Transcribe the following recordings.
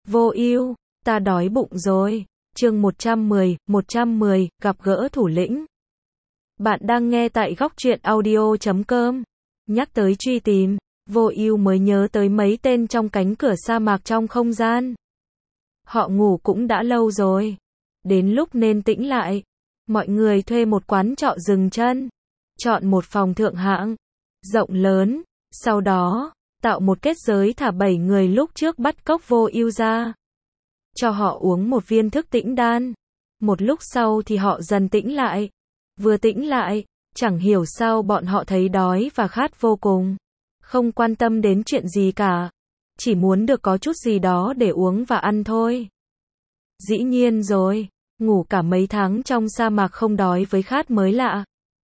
Vô Ưu, ta đói bụng rồi. Chương 110, gặp gỡ thủ lĩnh. Bạn đang nghe tại góc truyện audio.com. Nhắc tới truy tìm, Vô Ưu mới nhớ tới mấy tên trong cánh cửa sa mạc trong không gian. Họ ngủ cũng đã lâu rồi. Đến lúc nên tĩnh lại. Mọi người thuê một quán trọ dừng chân. Chọn một phòng thượng hạng, rộng lớn. Sau đó, tạo một kết giới thả 7 người lúc trước bắt cóc Vô Ưu ra. Cho họ uống một viên thức tỉnh đan. Một lúc sau thì họ dần tĩnh lại. Vừa tĩnh lại, chẳng hiểu sao bọn họ thấy đói và khát vô cùng. Không quan tâm đến chuyện gì cả. Chỉ muốn được có chút gì đó để uống và ăn thôi. Dĩ nhiên rồi, ngủ cả mấy tháng trong sa mạc không đói với khát mới lạ.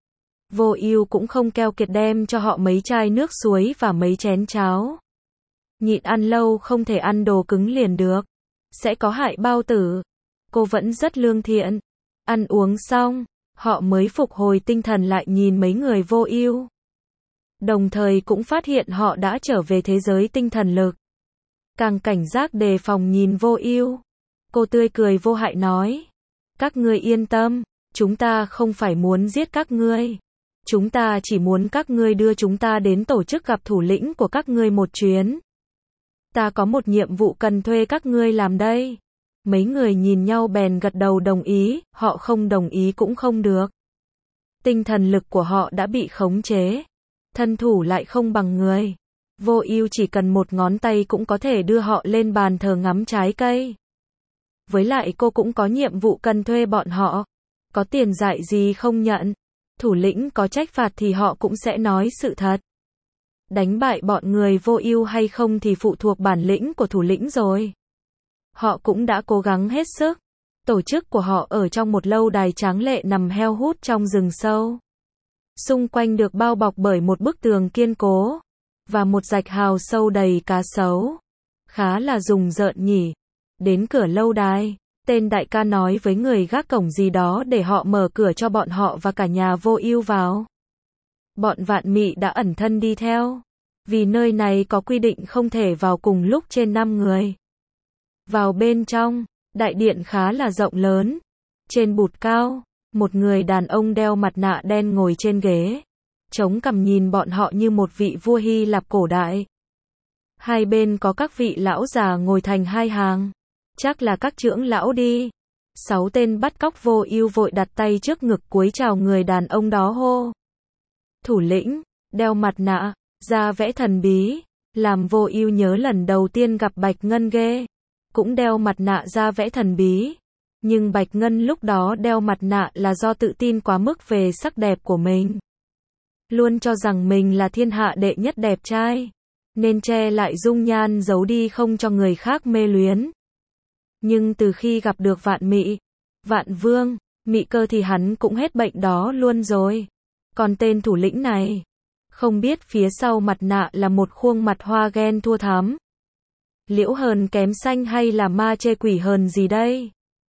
Vô Ưu cũng không keo kiệt đem cho họ mấy chai nước suối và mấy chén cháo. Nhịn ăn lâu không thể ăn đồ cứng liền được. Sẽ có hại bao tử. Cô vẫn rất lương thiện. Ăn uống xong, họ mới phục hồi tinh thần lại nhìn mấy người Vô Ưu. Đồng thời cũng phát hiện họ đã trở về thế giới tinh thần lực. Càng cảnh giác đề phòng nhìn Vô Ưu. Cô tươi cười vô hại nói. Các ngươi yên tâm, chúng ta không phải muốn giết các ngươi. Chúng ta chỉ muốn các ngươi đưa chúng ta đến tổ chức gặp thủ lĩnh của các ngươi một chuyến. Ta có một nhiệm vụ cần thuê các ngươi làm đây. Mấy người nhìn nhau bèn gật đầu đồng ý, họ không đồng ý cũng không được. Tinh thần lực của họ đã bị khống chế. Thân thủ lại không bằng người. Vô Ưu chỉ cần một ngón tay cũng có thể đưa họ lên bàn thờ ngắm trái cây. Với lại cô cũng có nhiệm vụ cần thuê bọn họ. Có tiền dại gì không nhận. Thủ lĩnh có trách phạt thì họ cũng sẽ nói sự thật. Đánh bại bọn người Vô Ưu hay không thì phụ thuộc bản lĩnh của thủ lĩnh rồi. Họ cũng đã cố gắng hết sức. Tổ chức của họ ở trong một lâu đài tráng lệ nằm heo hút trong rừng sâu. Xung quanh được bao bọc bởi một bức tường kiên cố. Và một rạch hào sâu đầy cá sấu. Khá là rùng rợn nhỉ. Đến cửa lâu đài, tên đại ca nói với người gác cổng gì đó để họ mở cửa cho bọn họ và cả nhà Vô Ưu vào. Bọn Vạn Mị đã ẩn thân đi theo. Vì nơi này có quy định không thể vào cùng lúc trên 5 người. Vào bên trong, đại điện khá là rộng lớn. Trên bục cao, một người đàn ông đeo mặt nạ đen ngồi trên ghế. Chống cằm nhìn bọn họ như một vị vua Hy Lạp cổ đại. Hai bên có các vị lão già ngồi thành hai hàng. Chắc là các trưởng lão đi. 6 tên bắt cóc Vô Ưu vội đặt tay trước ngực cúi chào người đàn ông đó hô. Thủ lĩnh, đeo mặt nạ, da vẽ thần bí, làm Vô Ưu nhớ lần đầu tiên gặp Bạch Ngân ghê. Cũng đeo mặt nạ da vẽ thần bí. Nhưng Bạch Ngân lúc đó đeo mặt nạ là do tự tin quá mức về sắc đẹp của mình. Luôn cho rằng mình là thiên hạ đệ nhất đẹp trai. Nên che lại dung nhan giấu đi không cho người khác mê luyến. Nhưng từ khi gặp được Vạn Mị, Vạn Vương, Mị Cơ thì hắn cũng hết bệnh đó luôn rồi. Còn tên thủ lĩnh này, không biết phía sau mặt nạ là một khuôn mặt hoa ghen thua thắm. Liễu hờn kém xanh hay là ma chê quỷ hờn gì đây?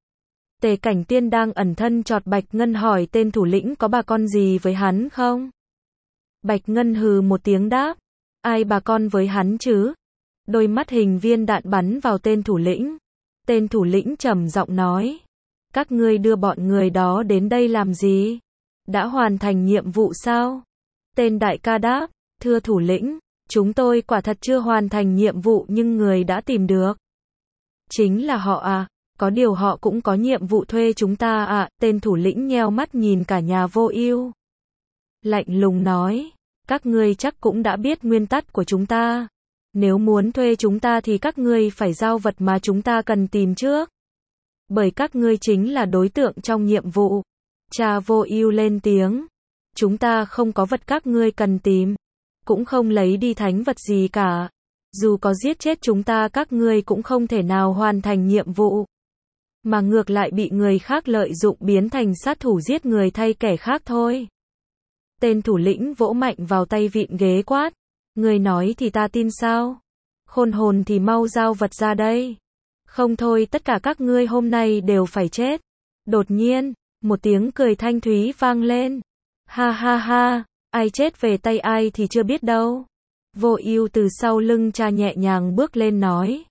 Tề Cảnh Tiên đang ẩn thân chọt Bạch Ngân hỏi tên thủ lĩnh có bà con gì với hắn không? Bạch Ngân hừ một tiếng đáp. Ai bà con với hắn chứ? Đôi mắt hình viên đạn bắn vào tên thủ lĩnh. Tên thủ lĩnh trầm giọng nói. Các ngươi đưa bọn người đó đến đây làm gì? Đã hoàn thành nhiệm vụ sao? Tên đại ca đáp. Thưa thủ lĩnh, chúng tôi quả thật chưa hoàn thành nhiệm vụ nhưng người đã tìm được. Chính là họ à? Có điều họ cũng có nhiệm vụ thuê chúng ta à? Tên thủ lĩnh nheo mắt nhìn cả nhà Vô Ưu. Lạnh lùng nói. Các ngươi chắc cũng đã biết nguyên tắc của chúng ta. Nếu muốn thuê chúng ta thì các ngươi phải giao vật mà chúng ta cần tìm trước. Bởi các ngươi chính là đối tượng trong nhiệm vụ. Cha Vô Ưu lên tiếng. Chúng ta không có vật các ngươi cần tìm. Cũng không lấy đi thánh vật gì cả. Dù có giết chết chúng ta các ngươi cũng không thể nào hoàn thành nhiệm vụ. Mà ngược lại bị người khác lợi dụng biến thành sát thủ giết người thay kẻ khác thôi. Tên thủ lĩnh vỗ mạnh vào tay vịn ghế quát. Người nói thì ta tin sao? Khôn hồn thì mau giao vật ra đây. Không thôi tất cả các ngươi hôm nay đều phải chết. Đột nhiên, một tiếng cười thanh thúy vang lên. Ha ha ha, ai chết về tay ai thì chưa biết đâu. Vô Ưu từ sau lưng cha nhẹ nhàng bước lên nói.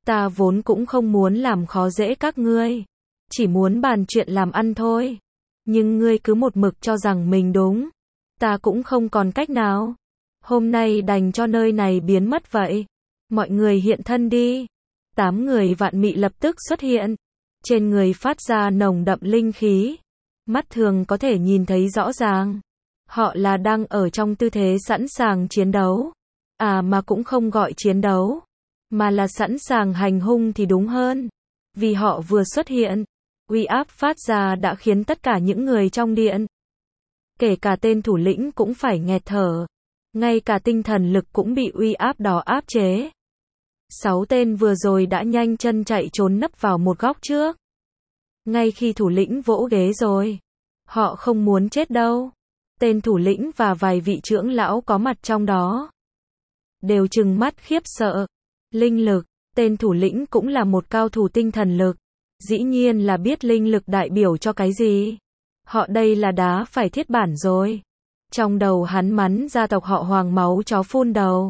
Ta vốn cũng không muốn làm khó dễ các ngươi. Chỉ muốn bàn chuyện làm ăn thôi. Nhưng ngươi cứ một mực cho rằng mình đúng. Ta cũng không còn cách nào. Hôm nay đành cho nơi này biến mất vậy. Mọi người hiện thân đi. 8 người vạn mị lập tức xuất hiện. Trên người phát ra nồng đậm linh khí. Mắt thường có thể nhìn thấy rõ ràng. Họ là đang ở trong tư thế sẵn sàng chiến đấu. À mà cũng không gọi chiến đấu. Mà là sẵn sàng hành hung thì đúng hơn. Vì họ vừa xuất hiện. Uy áp phát ra đã khiến tất cả những người trong điện. Kể cả tên thủ lĩnh cũng phải nghẹt thở. Ngay cả tinh thần lực cũng bị uy áp đó áp chế. 6 tên vừa rồi đã nhanh chân chạy trốn nấp vào một góc trước. Ngay khi thủ lĩnh vỗ ghế rồi. Họ không muốn chết đâu. Tên thủ lĩnh và vài vị trưởng lão có mặt trong đó. Đều trừng mắt khiếp sợ. Linh lực. Tên thủ lĩnh cũng là một cao thủ tinh thần lực. Dĩ nhiên là biết linh lực đại biểu cho cái gì. Họ đây là đá phải thiết bản rồi. Trong đầu hắn mắng gia tộc họ Hoàng máu chó phun đầu.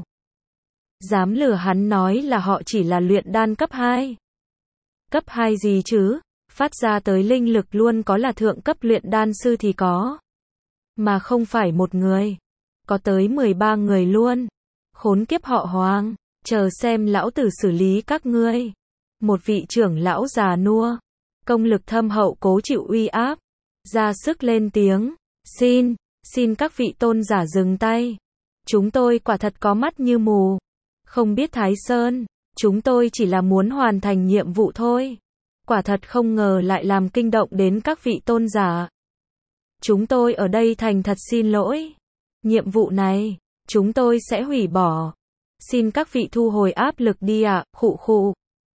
Dám lừa hắn nói là họ chỉ là luyện đan cấp 2. Cấp 2 gì chứ? Phát ra tới linh lực luôn có là thượng cấp luyện đan sư thì có. Mà không phải một người. Có tới 13 người luôn. Khốn kiếp họ Hoàng. Chờ xem lão tử xử lý các ngươi. Một vị trưởng lão già nua. Công lực thâm hậu cố chịu uy áp. Ra sức lên tiếng. Xin các vị tôn giả dừng tay. Chúng tôi quả thật có mắt như mù. Không biết Thái Sơn. Chúng tôi chỉ là muốn hoàn thành nhiệm vụ thôi. Quả thật không ngờ lại làm kinh động đến các vị tôn giả. Chúng tôi ở đây thành thật xin lỗi. Nhiệm vụ này, chúng tôi sẽ hủy bỏ. Xin các vị thu hồi áp lực đi ạ, khụ khụ.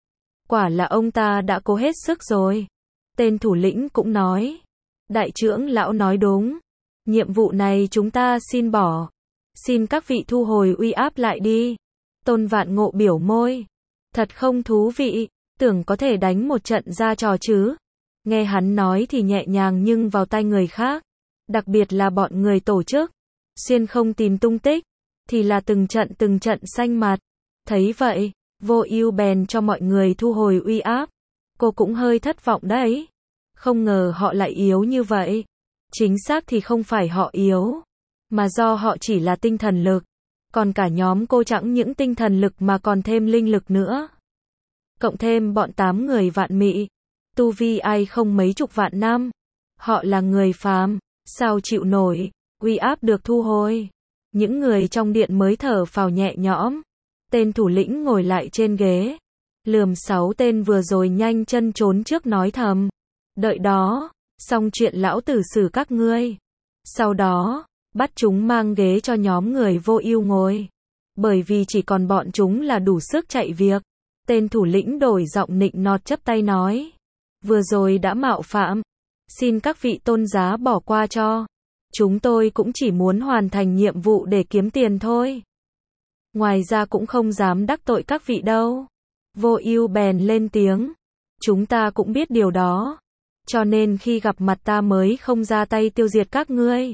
Quả là ông ta đã cố hết sức rồi. Tên thủ lĩnh cũng nói. Đại trưởng lão nói đúng. Nhiệm vụ này chúng ta xin bỏ. Xin các vị thu hồi uy áp lại đi. Tôn Vạn Ngộ biểu môi. Thật không thú vị, tưởng có thể đánh một trận ra trò chứ. Nghe hắn nói thì nhẹ nhàng nhưng vào tai người khác. Đặc biệt là bọn người tổ chức. Xuyên không tìm tung tích. Thì là từng trận xanh mặt. Thấy vậy, Vô Ưu bèn cho mọi người thu hồi uy áp. Cô cũng hơi thất vọng đấy. Không ngờ họ lại yếu như vậy. Chính xác thì không phải họ yếu. Mà do họ chỉ là tinh thần lực. Còn cả nhóm cô chẳng những tinh thần lực mà còn thêm linh lực nữa. Cộng thêm bọn 8 người vạn mị. Tu vi ai không mấy chục vạn năm. Họ là người phàm. Sao chịu nổi. Uy áp được thu hồi. Những người trong điện mới thở phào nhẹ nhõm. Tên thủ lĩnh ngồi lại trên ghế. Lườm 6 tên vừa rồi nhanh chân trốn trước nói thầm. Đợi đó. Xong chuyện lão tử xử các ngươi. Sau đó, bắt chúng mang ghế cho nhóm người Vô Ưu ngồi. Bởi vì chỉ còn bọn chúng là đủ sức chạy việc. Tên thủ lĩnh đổi giọng nịnh nọt chắp tay nói. Vừa rồi đã mạo phạm. Xin các vị tôn giá bỏ qua cho. Chúng tôi cũng chỉ muốn hoàn thành nhiệm vụ để kiếm tiền thôi. Ngoài ra cũng không dám đắc tội các vị đâu. Vô Ưu bèn lên tiếng. Chúng ta cũng biết điều đó. Cho nên khi gặp mặt ta mới không ra tay tiêu diệt các ngươi.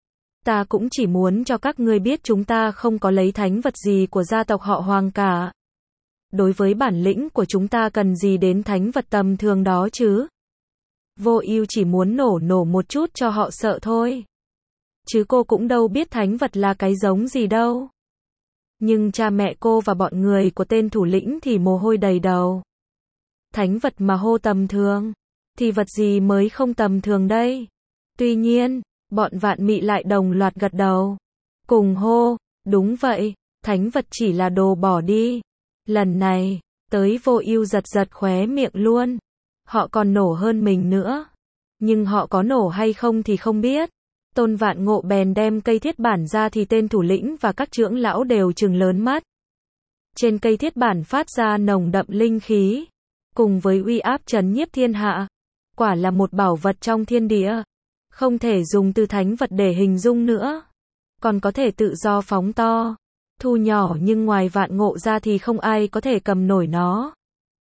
Ta cũng chỉ muốn cho các ngươi biết chúng ta không có lấy thánh vật gì của gia tộc họ Hoàng cả. Đối với bản lĩnh của chúng ta cần gì đến thánh vật tầm thường đó chứ? Vô Ưu chỉ muốn nổ một chút cho họ sợ thôi. Chứ cô cũng đâu biết thánh vật là cái giống gì đâu. Nhưng cha mẹ cô và bọn người của tên thủ lĩnh thì mồ hôi đầy đầu. Thánh vật mà hô tầm thường. Thì vật gì mới không tầm thường đây? Tuy nhiên, bọn vạn mị lại đồng loạt gật đầu. Cùng hô, đúng vậy, thánh vật chỉ là đồ bỏ đi. Lần này, tới Vô Ưu giật khóe miệng luôn. Họ còn nổ hơn mình nữa. Nhưng họ có nổ hay không thì không biết. Tôn Vạn Ngộ bèn đem cây thiết bản ra thì tên thủ lĩnh và các trưởng lão đều trừng lớn mắt. Trên cây thiết bản phát ra nồng đậm linh khí. Cùng với uy áp trấn nhiếp thiên hạ. Quả là một bảo vật trong thiên địa. Không thể dùng từ thánh vật để hình dung nữa. Còn có thể tự do phóng to. Thu nhỏ nhưng ngoài Vạn Ngộ ra thì không ai có thể cầm nổi nó.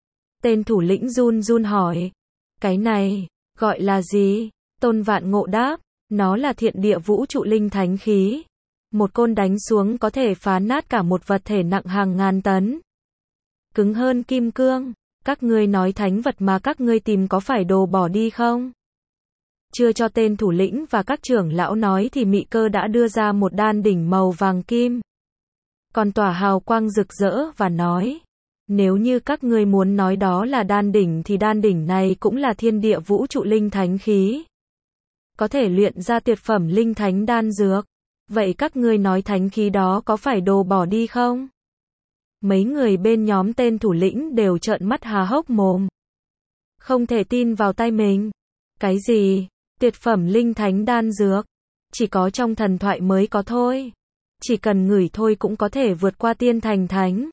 Tên thủ lĩnh run hỏi. Cái này, gọi là gì? Tôn Vạn Ngộ đáp. Nó là thiên địa vũ trụ linh thánh khí. Một côn đánh xuống có thể phá nát cả một vật thể nặng hàng ngàn tấn. cứng hơn kim cương. Các ngươi nói thánh vật mà các ngươi tìm có phải đồ bỏ đi không? Chưa cho tên thủ lĩnh và các trưởng lão nói thì Mị Cơ đã đưa ra một đan đỉnh màu vàng kim, còn tỏa hào quang rực rỡ và nói, nếu như các ngươi muốn nói đó là đan đỉnh thì đan đỉnh này cũng là thiên địa vũ trụ linh thánh khí, có thể luyện ra tuyệt phẩm linh thánh đan dược. Vậy các ngươi nói thánh khí đó có phải đồ bỏ đi không? Mấy người bên nhóm tên thủ lĩnh đều trợn mắt há hốc mồm, không thể tin vào tai mình. Cái gì? Tuyệt phẩm linh thánh đan dược? Chỉ có trong thần thoại mới có thôi. Chỉ cần ngửi thôi cũng có thể vượt qua tiên thành thánh.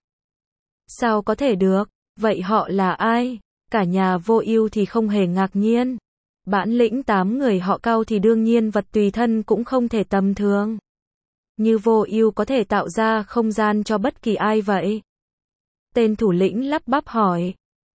Sao có thể được? Vậy họ là ai? Cả nhà Vô Ưu thì không hề ngạc nhiên. Bản lĩnh 8 người họ Cao thì đương nhiên vật tùy thân cũng không thể tầm thường. Như Vô Ưu có thể tạo ra không gian cho bất kỳ ai vậy? Tên thủ lĩnh lắp bắp hỏi.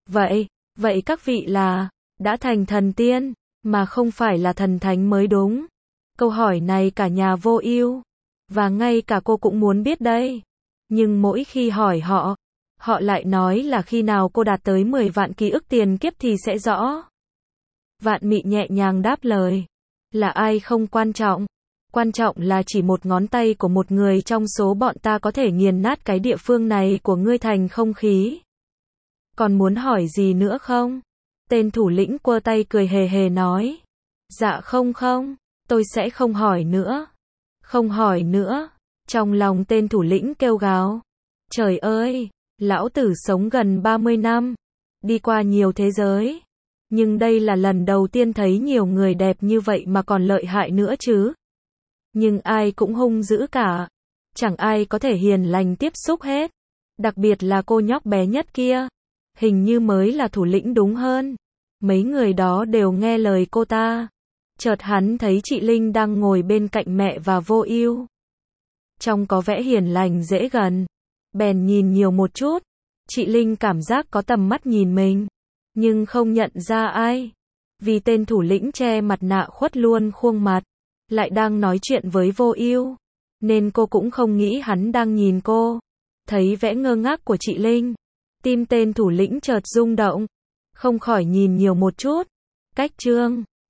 Vậy các vị là, đã thành thần tiên, mà không phải là thần thánh mới đúng. Câu hỏi này cả nhà Vô Ưu, và ngay cả cô cũng muốn biết đây. Nhưng mỗi khi hỏi họ lại nói là khi nào cô đạt tới 10 vạn ký ức tiền kiếp thì sẽ rõ. Vạn Mị nhẹ nhàng đáp lời. Là ai không quan trọng. Quan trọng là chỉ một ngón tay của một người trong số bọn ta có thể nghiền nát cái địa phương này của ngươi thành không khí. Còn muốn hỏi gì nữa không? Tên thủ lĩnh quơ tay cười hề hề nói. Dạ không, tôi sẽ không hỏi nữa. Không hỏi nữa. Trong lòng tên thủ lĩnh kêu gào. Trời ơi, lão tử sống gần 30 năm, đi qua nhiều thế giới. Nhưng đây là lần đầu tiên thấy nhiều người đẹp như vậy mà còn lợi hại nữa chứ. Nhưng ai cũng hung dữ cả. Chẳng ai có thể hiền lành tiếp xúc hết. Đặc biệt là cô nhóc bé nhất kia. Hình như mới là thủ lĩnh đúng hơn. Mấy người đó đều nghe lời cô ta. Chợt hắn thấy chị Linh đang ngồi bên cạnh mẹ và Vô Ưu. Trông có vẻ hiền lành dễ gần. Bèn nhìn nhiều một chút. Chị Linh cảm giác có tầm mắt nhìn mình, nhưng không nhận ra ai. Vì tên thủ lĩnh che mặt nạ khuất luôn khuôn mặt, lại đang nói chuyện với Vô Ưu, nên cô cũng không nghĩ hắn đang nhìn cô. Thấy vẻ ngơ ngác của chị Linh, tim tên thủ lĩnh chợt rung động, không khỏi nhìn nhiều một chút. Cách chương